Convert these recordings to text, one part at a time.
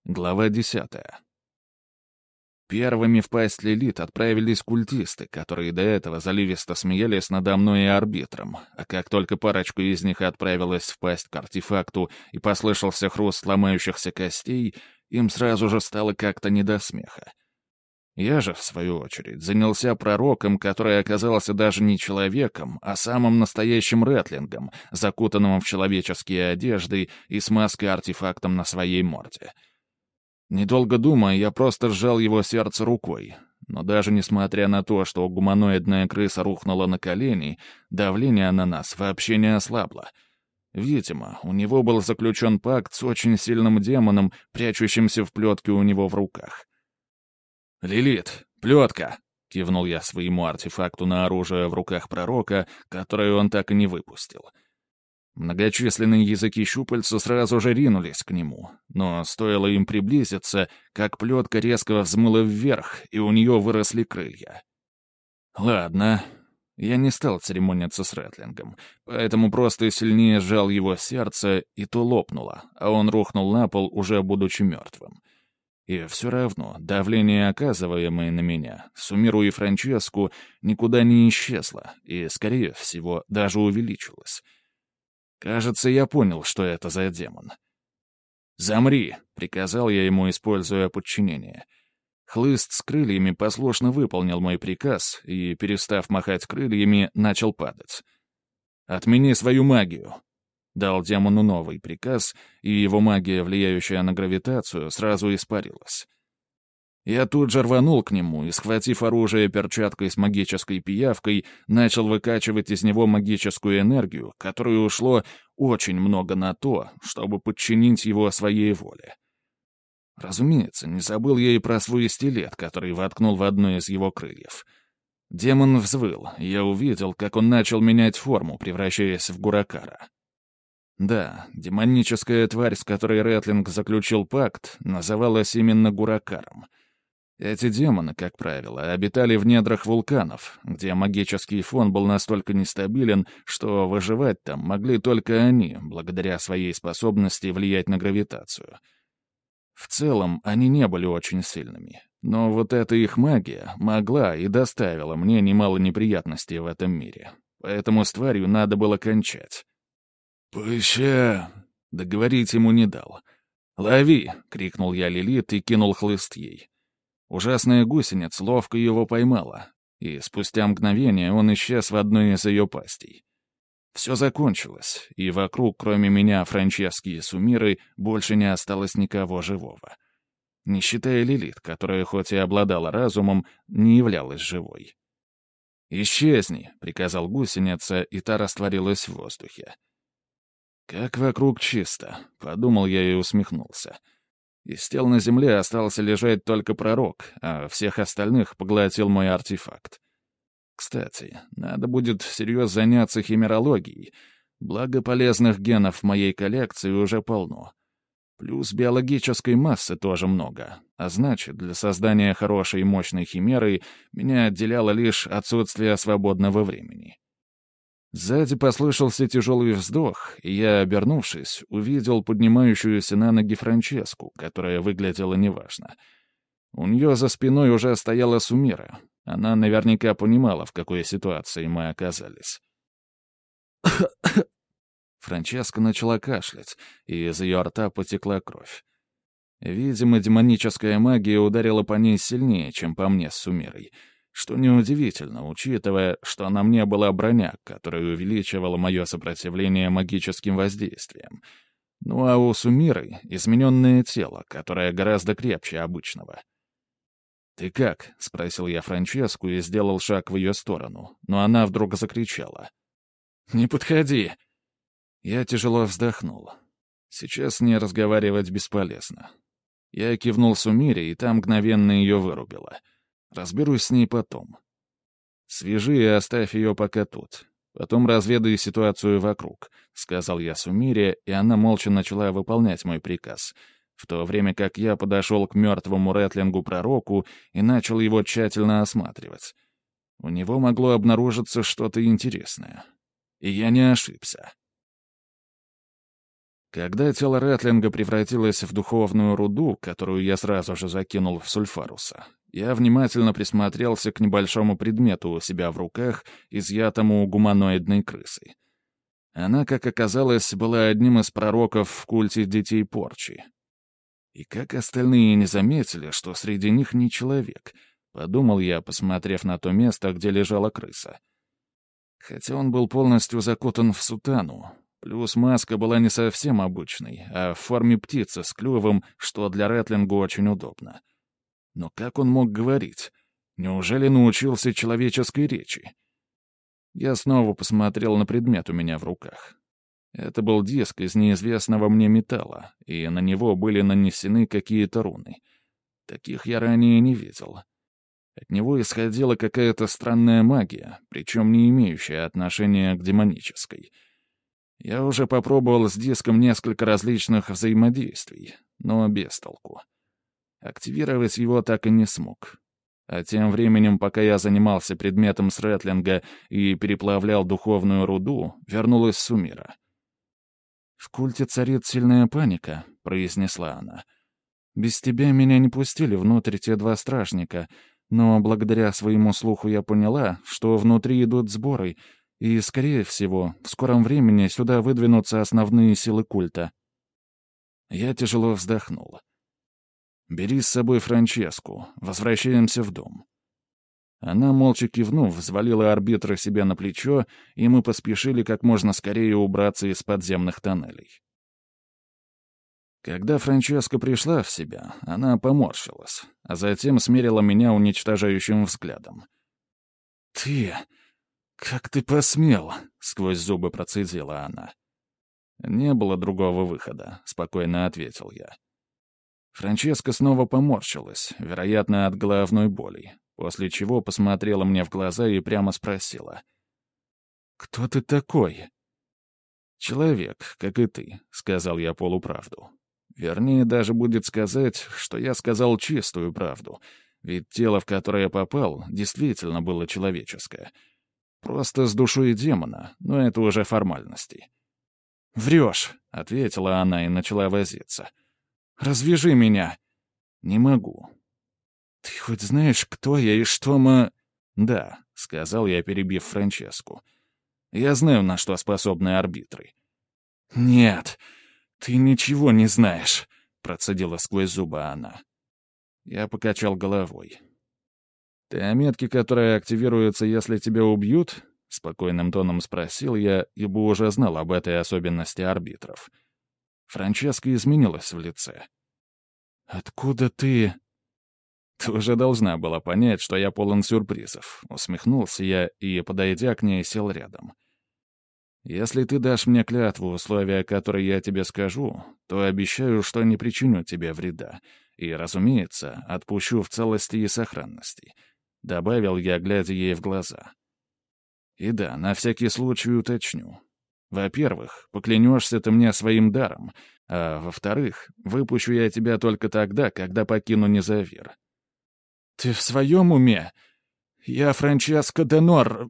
Глава 10. Первыми в пасть Лилит отправились культисты, которые до этого заливисто смеялись надо мной и арбитром, а как только парочка из них отправилась в пасть к артефакту и послышался хруст ломающихся костей, им сразу же стало как-то не до смеха. Я же, в свою очередь, занялся пророком, который оказался даже не человеком, а самым настоящим рэтлингом, закутанным в человеческие одежды и с маской-артефактом на своей морде. Недолго думая, я просто сжал его сердце рукой. Но даже несмотря на то, что гуманоидная крыса рухнула на колени, давление на нас вообще не ослабло. Видимо, у него был заключен пакт с очень сильным демоном, прячущимся в плетке у него в руках. «Лилит, плетка!» — кивнул я своему артефакту на оружие в руках пророка, которое он так и не выпустил. Многочисленные языки щупальца сразу же ринулись к нему, но стоило им приблизиться, как плетка резко взмыла вверх, и у нее выросли крылья. Ладно, я не стал церемониться с Рэтлингом, поэтому просто сильнее сжал его сердце, и то лопнуло, а он рухнул на пол, уже будучи мертвым. И все равно давление, оказываемое на меня, Сумиру и Франческу, никуда не исчезло и, скорее всего, даже увеличилось. Кажется, я понял, что это за демон. «Замри!» — приказал я ему, используя подчинение. Хлыст с крыльями послушно выполнил мой приказ и, перестав махать крыльями, начал падать. «Отмени свою магию!» Дал демону новый приказ, и его магия, влияющая на гравитацию, сразу испарилась. Я тут же рванул к нему и, схватив оружие перчаткой с магической пиявкой, начал выкачивать из него магическую энергию, которой ушло очень много на то, чтобы подчинить его своей воле. Разумеется, не забыл я и про свой стилет, который воткнул в одно из его крыльев. Демон взвыл, и я увидел, как он начал менять форму, превращаясь в Гуракара. Да, демоническая тварь, с которой Рэтлинг заключил пакт, называлась именно Гуракаром. Эти демоны, как правило, обитали в недрах вулканов, где магический фон был настолько нестабилен, что выживать там могли только они, благодаря своей способности влиять на гравитацию. В целом, они не были очень сильными, но вот эта их магия могла и доставила мне немало неприятностей в этом мире, поэтому с тварью надо было кончать. «Пыща!» — договорить ему не дал. «Лови!» — крикнул я Лилит и кинул хлыст ей. Ужасная гусеница ловко его поймала, и спустя мгновение он исчез в одной из ее пастей. Все закончилось, и вокруг, кроме меня, Франчески и Сумиры, больше не осталось никого живого. Не считая Лилит, которая хоть и обладала разумом, не являлась живой. «Исчезни!» — приказал гусеница, и та растворилась в воздухе. «Как вокруг чисто», — подумал я и усмехнулся. Из тел на земле остался лежать только пророк, а всех остальных поглотил мой артефакт. Кстати, надо будет всерьез заняться химерологией, благо полезных генов в моей коллекции уже полно. Плюс биологической массы тоже много, а значит, для создания хорошей и мощной химеры меня отделяло лишь отсутствие свободного времени. Сзади послышался тяжелый вздох, и я, обернувшись, увидел поднимающуюся на ноги Франческу, которая выглядела неважно. У нее за спиной уже стояла Сумира. Она наверняка понимала, в какой ситуации мы оказались. Франческа начала кашлять, и из ее рта потекла кровь. Видимо, демоническая магия ударила по ней сильнее, чем по мне с Сумирой, что неудивительно, учитывая, что на мне была броня, которая увеличивала мое сопротивление магическим воздействиям. Ну а у Сумиры измененное тело, которое гораздо крепче обычного. «Ты как?» — спросил я Франческу и сделал шаг в ее сторону, но она вдруг закричала. «Не подходи!» Я тяжело вздохнул. Сейчас не разговаривать бесполезно. Я кивнул Сумире, и та мгновенно ее вырубила. Разберусь с ней потом. Свяжи и оставь ее пока тут. Потом разведай ситуацию вокруг», — сказал я Сумире, и она молча начала выполнять мой приказ, в то время как я подошел к мертвому Рэтлингу-пророку и начал его тщательно осматривать. У него могло обнаружиться что-то интересное. И я не ошибся. Когда тело Рэтлинга превратилось в духовную руду, которую я сразу же закинул в Сульфаруса, я внимательно присмотрелся к небольшому предмету у себя в руках, изъятому у гуманоидной крысы. Она, как оказалось, была одним из пророков в культе детей порчи. И как остальные не заметили, что среди них не человек, подумал я, посмотрев на то место, где лежала крыса. Хотя он был полностью закутан в сутану, плюс маска была не совсем обычной, а в форме птицы с клювом, что для Рэтлинга очень удобно. Но как он мог говорить? Неужели научился человеческой речи? Я снова посмотрел на предмет у меня в руках. Это был диск из неизвестного мне металла, и на него были нанесены какие-то руны. Таких я ранее не видел. От него исходила какая-то странная магия, причем не имеющая отношения к демонической. Я уже попробовал с диском несколько различных взаимодействий, но без толку. Активировать его так и не смог. А тем временем, пока я занимался предметом с Рэтлинга и переплавлял духовную руду, вернулась Сумира. «В культе царит сильная паника», — произнесла она. «Без тебя меня не пустили внутрь те два стражника, но благодаря своему слуху я поняла, что внутри идут сборы, и, скорее всего, в скором времени сюда выдвинутся основные силы культа». Я тяжело вздохнул. «Бери с собой Франческу. Возвращаемся в дом». Она, молча кивнув, взвалила арбитра себе на плечо, и мы поспешили как можно скорее убраться из подземных тоннелей. Когда Франческа пришла в себя, она поморщилась, а затем смерила меня уничтожающим взглядом. «Ты... как ты посмел?» — сквозь зубы процедила она. «Не было другого выхода», — спокойно ответил я. Франческа снова поморщилась, вероятно, от головной боли, после чего посмотрела мне в глаза и прямо спросила. «Кто ты такой?» «Человек, как и ты», — сказал я полуправду. Вернее, даже будет сказать, что я сказал чистую правду, ведь тело, в которое я попал, действительно было человеческое. Просто с душой демона, но это уже формальности. «Врешь», — ответила она и начала возиться. «Развяжи меня!» «Не могу». «Ты хоть знаешь, кто я и что мы...» «Да», — сказал я, перебив Франческу. «Я знаю, на что способны арбитры». «Нет, ты ничего не знаешь», — процедила сквозь зубы она. Я покачал головой. «Ты о метке, которая активируется, если тебя убьют?» — спокойным тоном спросил я, ибо уже знал об этой особенности арбитров. Франческа изменилась в лице. «Откуда ты...» «Ты уже должна была понять, что я полон сюрпризов», — усмехнулся я и, подойдя к ней, сел рядом. «Если ты дашь мне клятву, условия которые я тебе скажу, то обещаю, что не причиню тебе вреда, и, разумеется, отпущу в целости и сохранности», — добавил я, глядя ей в глаза. «И да, на всякий случай уточню. Во-первых, поклянешься ты мне своим даром, а во-вторых, выпущу я тебя только тогда, когда покину Незавир». «Ты в своем уме? Я Франческо де Нор...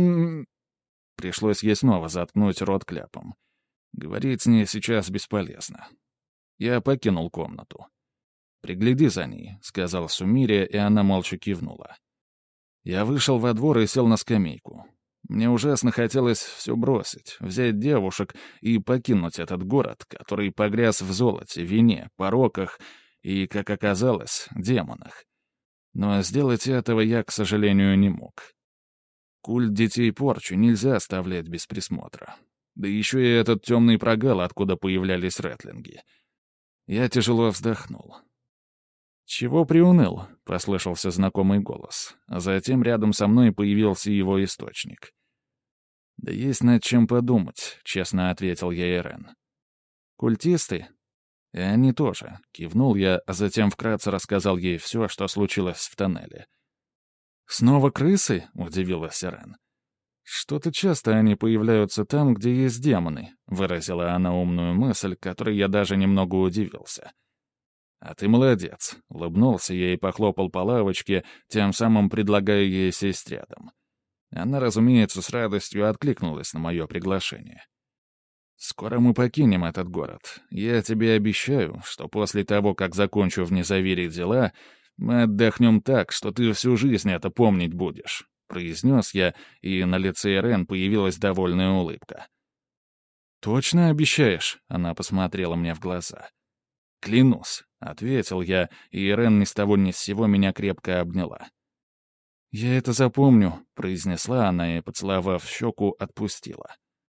Пришлось ей снова заткнуть рот кляпом. Говорить с ней сейчас бесполезно. Я покинул комнату. «Пригляди за ней», — сказал Сумире, и она молча кивнула. Я вышел во двор и сел на скамейку. Мне ужасно хотелось все бросить, взять девушек и покинуть этот город, который погряз в золоте, вине, пороках и, как оказалось, демонах. Но сделать этого я, к сожалению, не мог. Культ детей порчи нельзя оставлять без присмотра. Да еще и этот темный прогал, откуда появлялись рэтлинги. Я тяжело вздохнул. «Чего приуныл?» — послышался знакомый голос, а затем рядом со мной появился его источник. «Да есть над чем подумать», — честно ответил я Ирен. «Культисты?» «И они тоже», — кивнул я, а затем вкратце рассказал ей все, что случилось в тоннеле. «Снова крысы?» — удивилась Ирен. «Что-то часто они появляются там, где есть демоны», — выразила она умную мысль, которой я даже немного удивился. «А ты молодец», — улыбнулся я и похлопал по лавочке, тем самым предлагая ей сесть рядом. Она, разумеется, с радостью откликнулась на мое приглашение. «Скоро мы покинем этот город. Я тебе обещаю, что после того, как закончу в Незавере дела, мы отдохнем так, что ты всю жизнь это помнить будешь», — произнес я, и на лице Ирен появилась довольная улыбка. «Точно обещаешь?» — она посмотрела мне в глаза. «Клянусь», — ответил я, и Ирен ни с того ни с сего меня крепко обняла. «Я это запомню», — произнесла она и, поцеловав щеку, отпустила.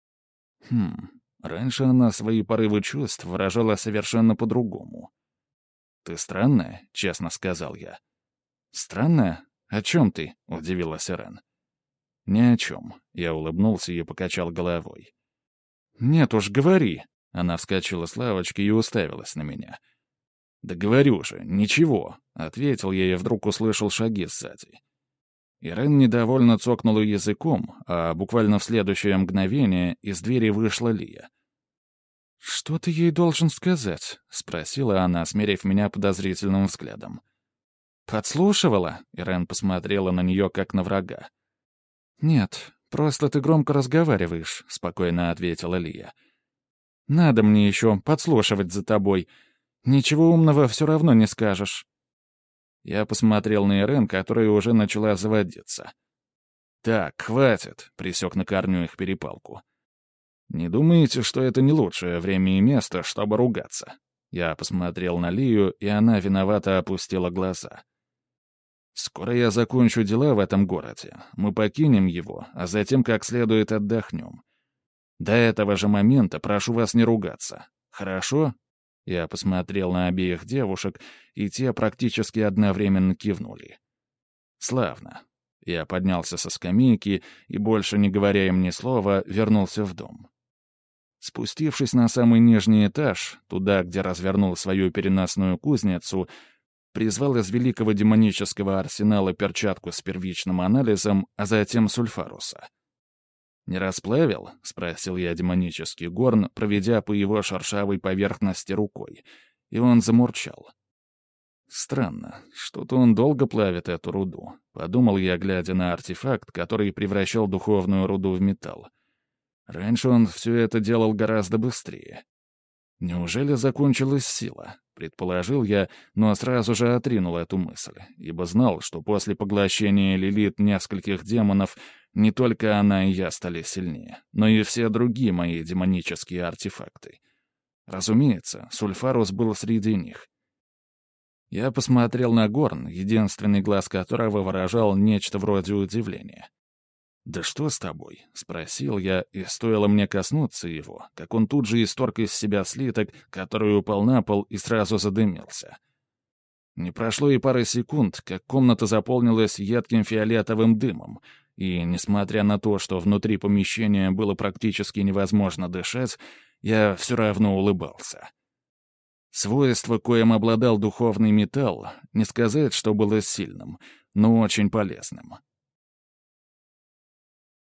Раньше она свои порывы чувств выражала совершенно по-другому. «Ты странная», — честно сказал я. «Странная? О чем ты?» — удивилась Ирен. «Ни о чем», — я улыбнулся и покачал головой. «Нет уж, говори», — она вскочила с лавочки и уставилась на меня. «Да говорю же, ничего», — ответил я и вдруг услышал шаги сзади. Ирен недовольно цокнула языком, а буквально в следующее мгновение из двери вышла Лия. «Что ты ей должен сказать?» — спросила она, смерив меня подозрительным взглядом. «Подслушивала?» — Ирен посмотрела на нее, как на врага. «Нет, просто ты громко разговариваешь», — спокойно ответила Лия. «Надо мне еще подслушивать за тобой. Ничего умного все равно не скажешь». Я посмотрел на Ирен, которая уже начала заводиться. «Так, хватит», — пресек на корню их перепалку. «Не думаете, что это не лучшее время и место, чтобы ругаться?» Я посмотрел на Лию, и она виновато опустила глаза. «Скоро я закончу дела в этом городе. Мы покинем его, а затем как следует отдохнем. До этого же момента прошу вас не ругаться. Хорошо?» Я посмотрел на обеих девушек, и те практически одновременно кивнули. «Славно». Я поднялся со скамейки и, больше не говоря им ни слова, вернулся в дом. Спустившись на самый нижний этаж, туда, где развернул свою переносную кузницу, призвал из великого демонического арсенала перчатку с первичным анализом, а затем сульфаруса. «Не расплавил?» — спросил я демонический горн, проведя по его шершавой поверхности рукой, и он замурчал. «Странно, что-то он долго плавит эту руду», — подумал я, глядя на артефакт, который превращал духовную руду в металл. Раньше он все это делал гораздо быстрее. «Неужели закончилась сила?» — предположил я, но сразу же отринул эту мысль, ибо знал, что после поглощения Лилит нескольких демонов не только она и я стали сильнее, но и все другие мои демонические артефакты. Разумеется, Сульфарус был среди них. Я посмотрел на Горн, единственный глаз которого выражал нечто вроде удивления. «Да что с тобой?» — спросил я, и стоило мне коснуться его, как он тут же исторг из себя слиток, который упал на пол и сразу задымился. Не прошло и пары секунд, как комната заполнилась едким фиолетовым дымом, и, несмотря на то, что внутри помещения было практически невозможно дышать, я все равно улыбался. Свойство, коим обладал духовный металл, не сказать, что было сильным, но очень полезным.